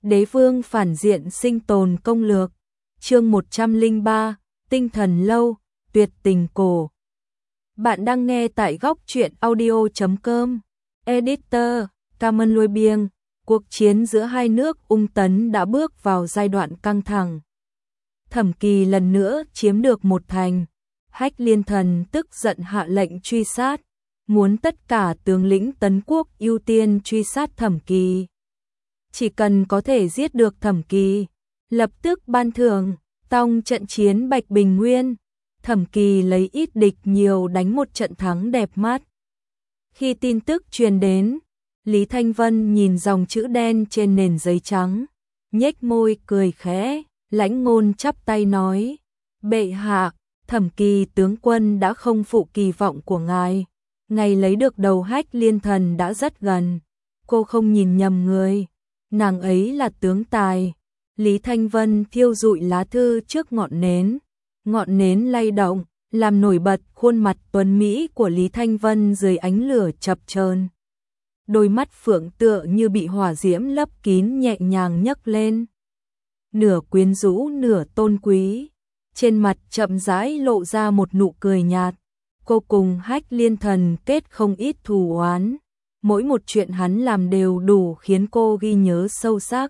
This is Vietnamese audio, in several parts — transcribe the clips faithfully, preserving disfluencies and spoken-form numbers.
Đế vương phản diện sinh tồn công lược. Chương một trăm lẻ ba, Tinh thần lâu, tuyệt tình cổ. Bạn đang nghe tại góc truyện audio chấm com. Editor, Carmen Lôi Biêng. Cuộc chiến giữa hai nước Ung Tấn đã bước vào giai đoạn căng thẳng. Thẩm Kỳ lần nữa chiếm được một thành. Hách Liên Thần tức giận hạ lệnh truy sát, muốn tất cả tướng lĩnh Tấn quốc ưu tiên truy sát Thẩm Kỳ. Chỉ cần có thể giết được Thẩm Kỳ, lập tức ban thưởng. Tông trận chiến Bạch Bình Nguyên, Thẩm Kỳ lấy ít địch nhiều đánh một trận thắng đẹp mắt. Khi tin tức truyền đến, Lý Thanh Vân nhìn dòng chữ đen trên nền giấy trắng, nhếch môi cười khẽ, Lãnh Ngôn chắp tay nói: "Bệ hạ, Thẩm Kỳ tướng quân đã không phụ kỳ vọng của ngài, ngày lấy được đầu Hách Liên Thần đã rất gần, cô không nhìn nhầm người, nàng ấy là tướng tài." Lý Thanh Vân thiêu dụi lá thư trước ngọn nến, ngọn nến lay động, làm nổi bật khuôn mặt tuấn mỹ của Lý Thanh Vân dưới ánh lửa chập chờn. Đôi mắt phượng tựa như bị hỏa diễm lấp kín nhẹ nhàng nhấc lên. Nửa quyến rũ nửa tôn quý, trên mặt chậm rãi lộ ra một nụ cười nhạt. Cô cùng Hách Liên Thần kết không ít thù oán, mỗi một chuyện hắn làm đều đủ khiến cô ghi nhớ sâu sắc.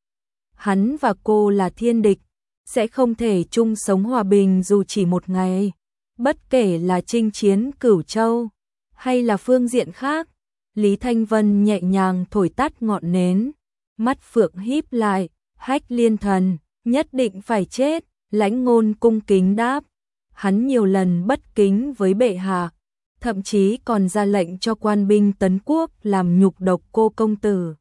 Hắn và cô là thiên địch, sẽ không thể chung sống hòa bình dù chỉ một ngày. Bất kể là chinh chiến Cửu Châu, hay là phương diện khác. Lý Thanh Vân nhẹ nhàng thổi tắt ngọn nến, mắt phượng híp lại. Hách Liên Thần, nhất định phải chết. Lãnh Ngôn cung kính đáp. Hắn nhiều lần bất kính với bệ hạ, thậm chí còn ra lệnh cho quan binh Tấn quốc làm nhục độc cô công tử.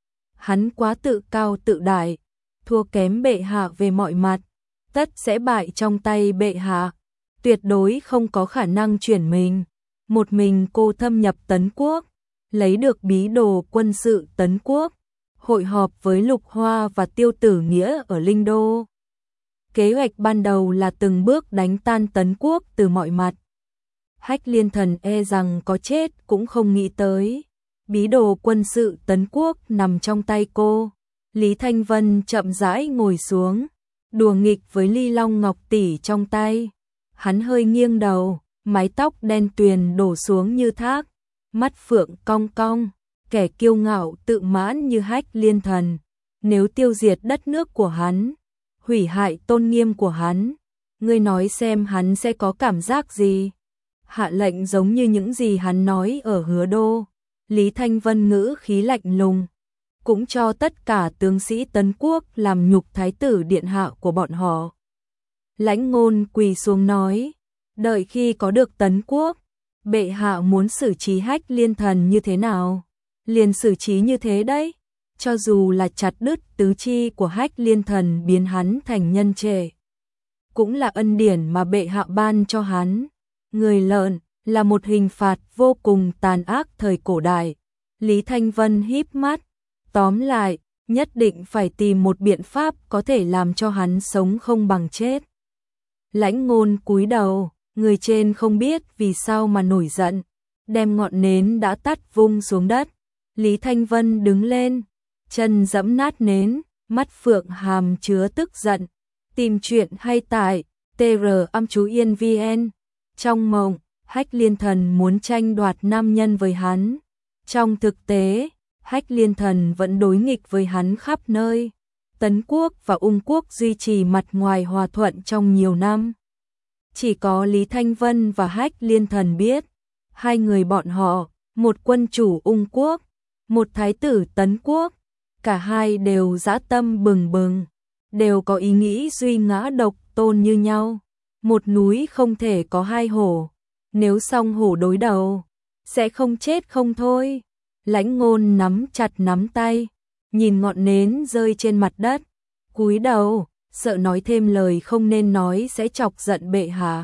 Hắn quá tự cao tự đại, thua kém bệ hạ về mọi mặt, tất sẽ bại trong tay bệ hạ, tuyệt đối không có khả năng chuyển mình. Một mình cô thâm nhập Tấn quốc, lấy được bí đồ quân sự Tấn quốc, hội họp với Lục Hoa và Tiêu Tử Nghĩa ở Linh Đô. Kế hoạch ban đầu là từng bước đánh tan Tấn quốc từ mọi mặt. Hách Liên Thần e rằng có chết cũng không nghĩ tới, bí đồ quân sự Tấn quốc nằm trong tay cô. Lý Thanh Vân chậm rãi ngồi xuống, đùa nghịch với ly long ngọc tỷ trong tay. Hắn hơi nghiêng đầu, mái tóc đen tuyền đổ xuống như thác, mắt phượng cong cong, kẻ kiêu ngạo tự mãn như Hách Liên Thần. Nếu tiêu diệt đất nước của hắn, hủy hại tôn nghiêm của hắn, ngươi nói xem hắn sẽ có cảm giác gì? Hạ lệnh giống như những gì hắn nói ở Hứa Đô. Lý Thanh Vân ngữ khí lạnh lùng, cũng cho tất cả tướng sĩ Tấn quốc làm nhục thái tử điện hạ của bọn họ. Lãnh Ngôn quỳ xuống nói: "Đợi khi có được Tấn quốc, bệ hạ muốn xử trí Hách Liên Thần như thế nào, liền xử trí như thế đấy. Cho dù là chặt đứt tứ chi của Hách Liên Thần biến hắn thành nhân trệ, cũng là ân điển mà bệ hạ ban cho hắn. Người lợn là một hình phạt vô cùng tàn ác thời cổ đại." Lý Thanh Vân híp mắt, tóm lại, nhất định phải tìm một biện pháp có thể làm cho hắn sống không bằng chết. Lãnh Ngôn cúi đầu, người trên không biết vì sao mà nổi giận, đem ngọn nến đã tắt vung xuống đất. Lý Thanh Vân đứng lên, chân giẫm nát nến, mắt phượng hàm chứa tức giận. Tìm chuyện hay tại tê rờ âm chú yên vn. Trong mộng, Hách Liên Thần muốn tranh đoạt nam nhân với hắn. Trong thực tế, Hách Liên Thần vẫn đối nghịch với hắn khắp nơi. Tấn quốc và Ung quốc duy trì mặt ngoài hòa thuận trong nhiều năm. Chỉ có Lý Thanh Vân và Hách Liên Thần biết, hai người bọn họ, một quân chủ Ung quốc, một thái tử Tấn quốc, cả hai đều dã tâm bừng bừng, đều có ý nghĩ duy ngã độc tôn như nhau. Một núi không thể có hai hổ, nếu song hổ đối đầu, sẽ không chết không thôi. Lãnh Ngôn nắm chặt nắm tay, nhìn ngọn nến rơi trên mặt đất, cúi đầu, sợ nói thêm lời không nên nói sẽ chọc giận bệ hạ.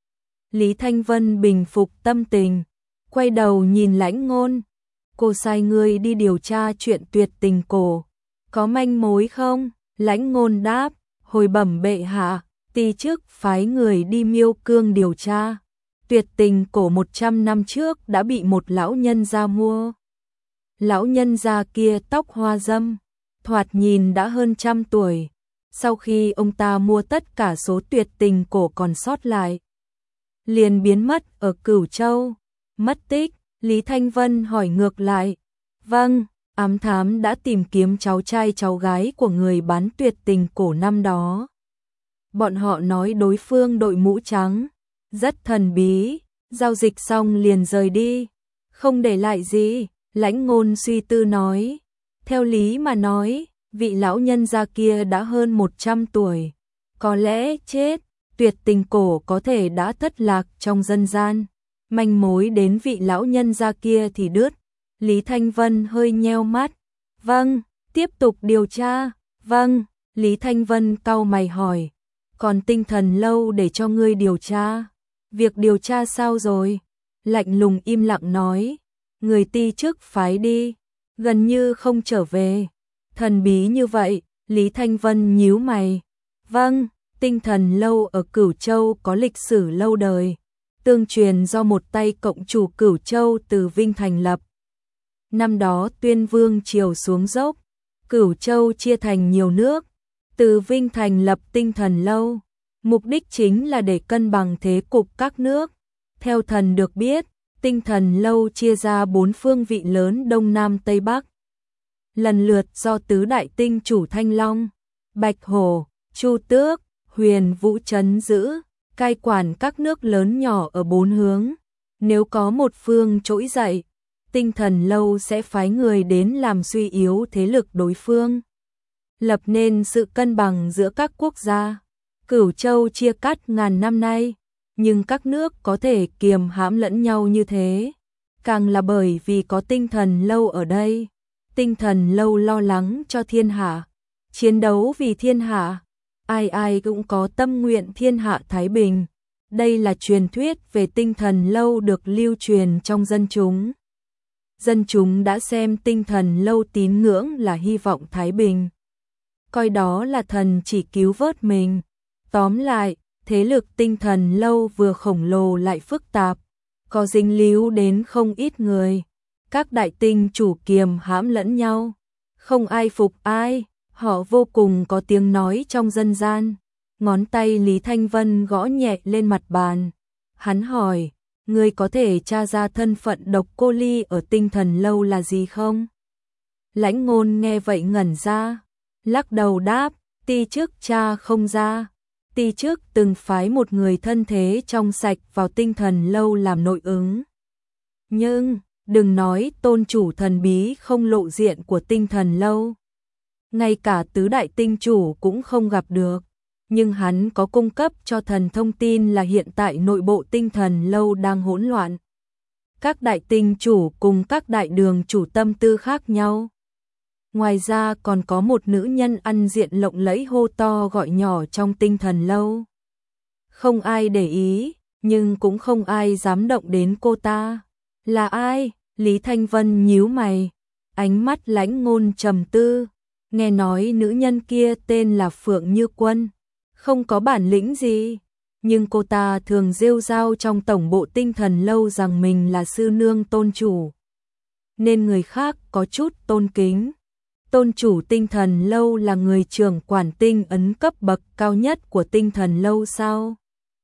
Lý Thanh Vân bình phục tâm tình, quay đầu nhìn Lãnh Ngôn: "Cô sai ngươi đi điều tra chuyện tuyệt tình cổ, có manh mối không?" Lãnh Ngôn đáp: "Hồi bẩm bệ hạ, ti chức phái người đi Miêu Cương điều tra. Tuyệt tình cổ một trăm năm trước đã bị một lão nhân gia mua. Lão nhân gia kia tóc hoa râm, thoạt nhìn đã hơn trăm tuổi. Sau khi ông ta mua tất cả số tuyệt tình cổ còn sót lại, liền biến mất ở Cửu Châu. Mất tích, Lý Thanh Vân hỏi ngược lại. Vâng, ám thám đã tìm kiếm cháu trai cháu gái của người bán tuyệt tình cổ năm đó. Bọn họ nói đối phương đội mũ trắng, rất thần bí, giao dịch xong liền rời đi, không để lại gì. Lãnh Ngôn suy tư nói. Theo lý mà nói, vị lão nhân gia kia đã hơn một trăm tuổi, có lẽ chết, tuyệt tình cổ có thể đã thất lạc trong dân gian, manh mối đến vị lão nhân gia kia thì đứt. Lý Thanh Vân hơi nheo mắt. Vâng, tiếp tục điều tra. Vâng, Lý Thanh Vân cau mày hỏi. Còn tinh thần lâu để cho ngươi điều tra. Việc điều tra sao rồi? Lạnh lùng im lặng nói. Người ti chức phái đi, gần như không trở về. Thần bí như vậy, Lý Thanh Vân nhíu mày. Vâng, tinh thần lâu ở Cửu Châu có lịch sử lâu đời, tương truyền do một tay cộng chủ Cửu Châu Từ Vinh thành lập. Năm đó Tuyên Vương triều xuống dốc, Cửu Châu chia thành nhiều nước, Từ Vinh thành lập tinh thần lâu, mục đích chính là để cân bằng thế cục các nước. Theo thần được biết, tinh thần lâu chia ra bốn phương vị lớn Đông Nam Tây Bắc, lần lượt do tứ đại tinh chủ Thanh Long, Bạch Hổ, Chu Tước, Huyền Vũ trấn giữ, cai quản các nước lớn nhỏ ở bốn hướng. Nếu có một phương trỗi dậy, tinh thần lâu sẽ phái người đến làm suy yếu thế lực đối phương, lập nên sự cân bằng giữa các quốc gia. Cửu Châu chia cắt ngàn năm nay, nhưng các nước có thể kiềm hãm lẫn nhau như thế, càng là bởi vì có tinh thần lâu ở đây. Tinh thần lâu lo lắng cho thiên hạ, chiến đấu vì thiên hạ, ai ai cũng có tâm nguyện thiên hạ thái bình. Đây là truyền thuyết về tinh thần lâu được lưu truyền trong dân chúng. Dân chúng đã xem tinh thần lâu tín ngưỡng là hy vọng thái bình, coi đó là thần chỉ cứu vớt mình. Tóm lại, thế lực tinh thần lâu vừa khổng lồ lại phức tạp, có dính líu đến không ít người. Các đại tinh chủ kiềm hãm lẫn nhau, không ai phục ai, họ vô cùng có tiếng nói trong dân gian. Ngón tay Lý Thanh Vân gõ nhẹ lên mặt bàn. Hắn hỏi, ngươi có thể tra ra thân phận Độc Cô Ly ở tinh thần lâu là gì không? Lãnh Ngôn nghe vậy ngẩn ra, lắc đầu đáp, ti chức tra không ra. Ti chức từng phái một người thân thế trong sạch vào tinh thần lâu làm nội ứng. Nhưng, đừng nói tôn chủ thần bí không lộ diện của tinh thần lâu, ngay cả tứ đại tinh chủ cũng không gặp được. Nhưng hắn có cung cấp cho thần thông tin là hiện tại nội bộ tinh thần lâu đang hỗn loạn. Các đại tinh chủ cùng các đại đường chủ tâm tư khác nhau. Ngoài ra còn có một nữ nhân ăn diện lộng lẫy hô to gọi nhỏ trong tinh thần lâu. Không ai để ý, nhưng cũng không ai dám động đến cô ta. Là ai? Lý Thanh Vân nhíu mày, ánh mắt Lãnh Ngôn trầm tư. Nghe nói nữ nhân kia tên là Phượng Như Quân, không có bản lĩnh gì, nhưng cô ta thường rêu rao trong tổng bộ tinh thần lâu rằng mình là sư nương tôn chủ, nên người khác có chút tôn kính. Tôn chủ tinh thần lâu là người trưởng quản tinh ấn cấp bậc cao nhất của tinh thần lâu sao?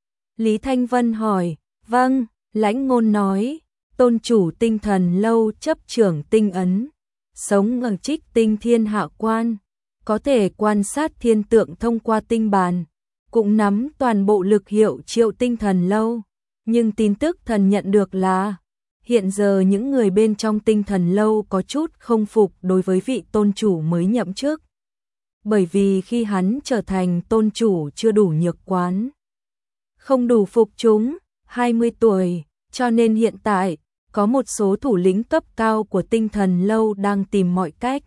Lý Thanh Vân hỏi. Vâng, Lãnh Ngôn nói, tôn chủ tinh thần lâu chấp trưởng tinh ấn, sống ở Trích Tinh Thiên Hạ Quan, có thể quan sát thiên tượng thông qua tinh bàn, cũng nắm toàn bộ lực hiệu triệu tinh thần lâu. Nhưng tin tức thần nhận được là hiện giờ những người bên trong tinh thần lâu có chút không phục đối với vị tôn chủ mới nhậm chức, bởi vì khi hắn trở thành tôn chủ chưa đủ nhược quán, không đủ phục chúng, hai mươi tuổi, cho nên hiện tại có một số thủ lĩnh cấp cao của tinh thần lâu đang tìm mọi cách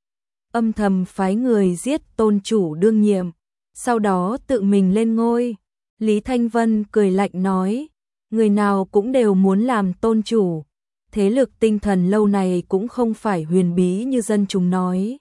âm thầm phái người giết tôn chủ đương nhiệm, sau đó tự mình lên ngôi. Lý Thanh Vân cười lạnh nói, người nào cũng đều muốn làm tôn chủ. Thế lực tinh thần lâu này cũng không phải huyền bí như dân chúng nói.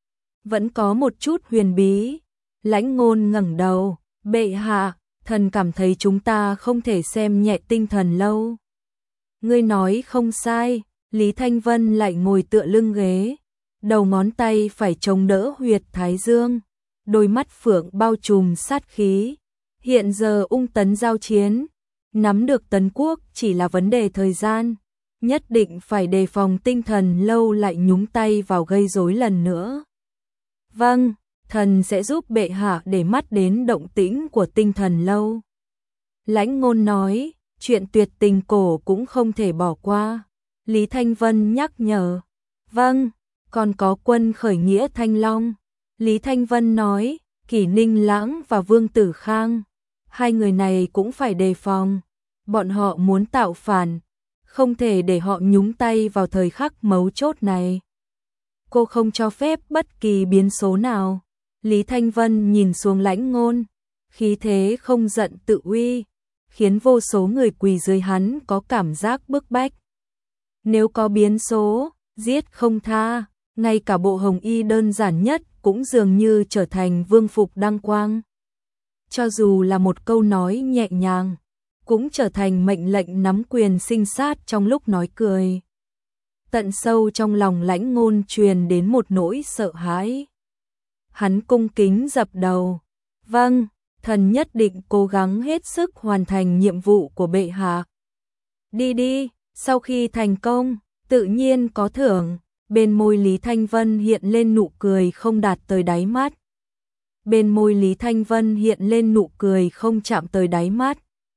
Vẫn có một chút huyền bí. Lãnh Ngôn ngẩng đầu, bệ hạ, thần cảm thấy chúng ta không thể xem nhẹ tinh thần lâu. Ngươi nói không sai. Lý Thanh Vân lại ngồi tựa lưng ghế, đầu ngón tay phải chống đỡ huyệt thái dương, đôi mắt phượng bao trùm sát khí. Hiện giờ ung tấn giao chiến, nắm được Tấn Quốc chỉ là vấn đề thời gian, nhất định phải đề phòng Tinh Thần Lâu lại nhúng tay vào gây rối lần nữa. Vâng, thần sẽ giúp bệ hạ để mắt đến động tĩnh của Tinh Thần Lâu. Lãnh Ngôn nói, chuyện tuyệt tình cổ cũng không thể bỏ qua. Lý Thanh Vân nhắc nhở, vâng, còn có quân khởi nghĩa Thanh Long. Lý Thanh Vân nói, Kỷ Ninh Lãng và Vương Tử Khang, hai người này cũng phải đề phòng, bọn họ muốn tạo phản, không thể để họ nhúng tay vào thời khắc mấu chốt này. Cô không cho phép bất kỳ biến số nào. Lý Thanh Vân nhìn xuống Lãnh Ngôn, khí thế không giận tự uy, khiến vô số người quỳ dưới hắn có cảm giác bức bách. Nếu có biến số, giết không tha, ngay cả bộ hồng y đơn giản nhất cũng dường như trở thành vương phục đăng quang. Cho dù là một câu nói nhẹ nhàng, cũng trở thành mệnh lệnh nắm quyền sinh sát trong lúc nói cười. Tận sâu trong lòng Lãnh Ngôn truyền đến một nỗi sợ hãi. Hắn cung kính dập đầu, vâng, thần nhất định cố gắng hết sức hoàn thành nhiệm vụ của bệ hạ. Đi đi, sau khi thành công, tự nhiên có thưởng. Bên môi Lý Thanh Vân hiện lên nụ cười không đạt tới đáy mắt. Bên môi Lý Thanh Vân hiện lên nụ cười không chạm tới đáy mắt.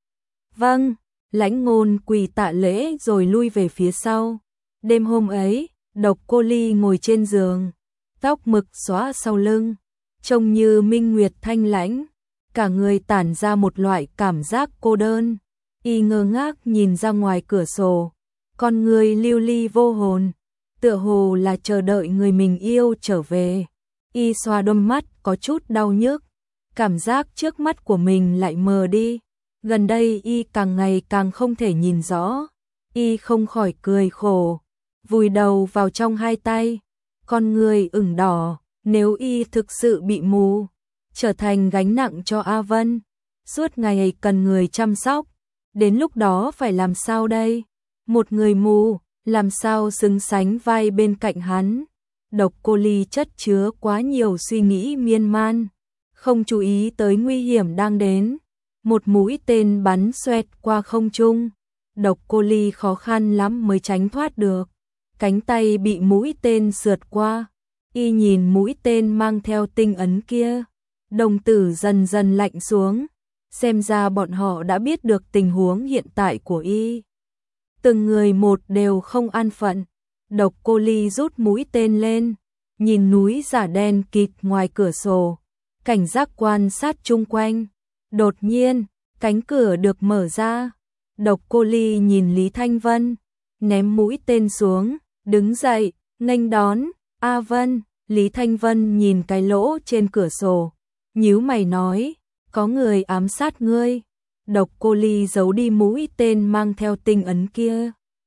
Vâng, Lãnh Ngôn quỳ tạ lễ rồi lui về phía sau. Đêm hôm ấy, Độc Cô Ly ngồi trên giường, tóc mực xõa sau lưng, trông như minh nguyệt thanh lãnh, cả người tản ra một loại cảm giác cô đơn. Y ngơ ngác nhìn ra ngoài cửa sổ, con người lưu ly vô hồn, tựa hồ là chờ đợi người mình yêu trở về. Y xoa đôi mắt có chút đau nhức, cảm giác trước mắt của mình lại mờ đi. Gần đây Y càng ngày càng không thể nhìn rõ. Y không khỏi cười khổ, vùi đầu vào trong hai tay, con người ửng đỏ. Nếu Y thực sự bị mù, trở thành gánh nặng cho A Vân, suốt ngày cần người chăm sóc, đến lúc đó phải làm sao đây? Một người mù, làm sao xứng sánh vai bên cạnh hắn? Độc Cô Ly chất chứa quá nhiều suy nghĩ miên man, không chú ý tới nguy hiểm đang đến. Một mũi tên bắn xoẹt qua không trung, Độc Cô Ly khó khăn lắm mới tránh thoát được, cánh tay bị mũi tên sượt qua. Y nhìn mũi tên mang theo tinh ấn kia, đồng tử dần dần lạnh xuống, xem ra bọn họ đã biết được tình huống hiện tại của Y. Từng người một đều không an phận. Độc Cô Ly rút mũi tên lên, nhìn núi giả đen kịt ngoài cửa sổ, cảnh giác quan sát chung quanh. Đột nhiên, cánh cửa được mở ra. Độc Cô Ly nhìn Lý Thanh Vân, ném mũi tên xuống, đứng dậy, nghênh đón. A Vân. Lý Thanh Vân nhìn cái lỗ trên cửa sổ, nhíu mày nói, có người ám sát ngươi. Độc Cô Ly giấu đi mũi tên mang theo tinh ấn kia,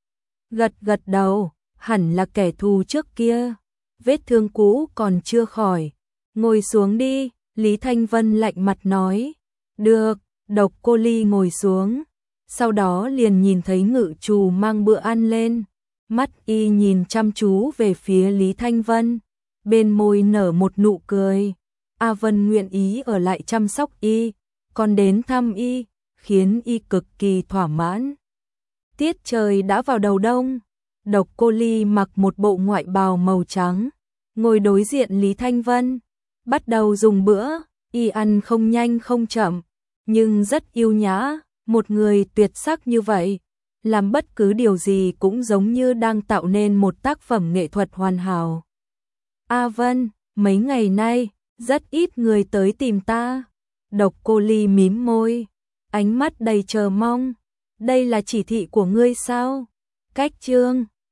gật gật đầu, hẳn là kẻ thù trước kia, vết thương cũ còn chưa khỏi, ngồi xuống đi. Lý Thanh Vân lạnh mặt nói, được. Độc Cô Ly ngồi xuống, sau đó liền nhìn thấy ngự trù mang bữa ăn lên, mắt Y nhìn chăm chú về phía Lý Thanh Vân, bên môi nở một nụ cười. A Vân nguyện ý ở lại chăm sóc Y, còn đến thăm Y, khiến Y cực kỳ thỏa mãn. Tiết trời đã vào đầu đông, Độc Cô Ly mặc một bộ ngoại bào màu trắng, ngồi đối diện Lý Thanh Vân, bắt đầu dùng bữa. Y ăn không nhanh không chậm, nhưng rất yêu nhã. Một người tuyệt sắc như vậy, làm bất cứ điều gì cũng giống như đang tạo nên một tác phẩm nghệ thuật hoàn hảo. A Vân, mấy ngày nay, rất ít người tới tìm ta. Độc Cô Ly mím môi, ánh mắt đầy chờ mong. Đây là chỉ thị của ngươi sao? Cách chương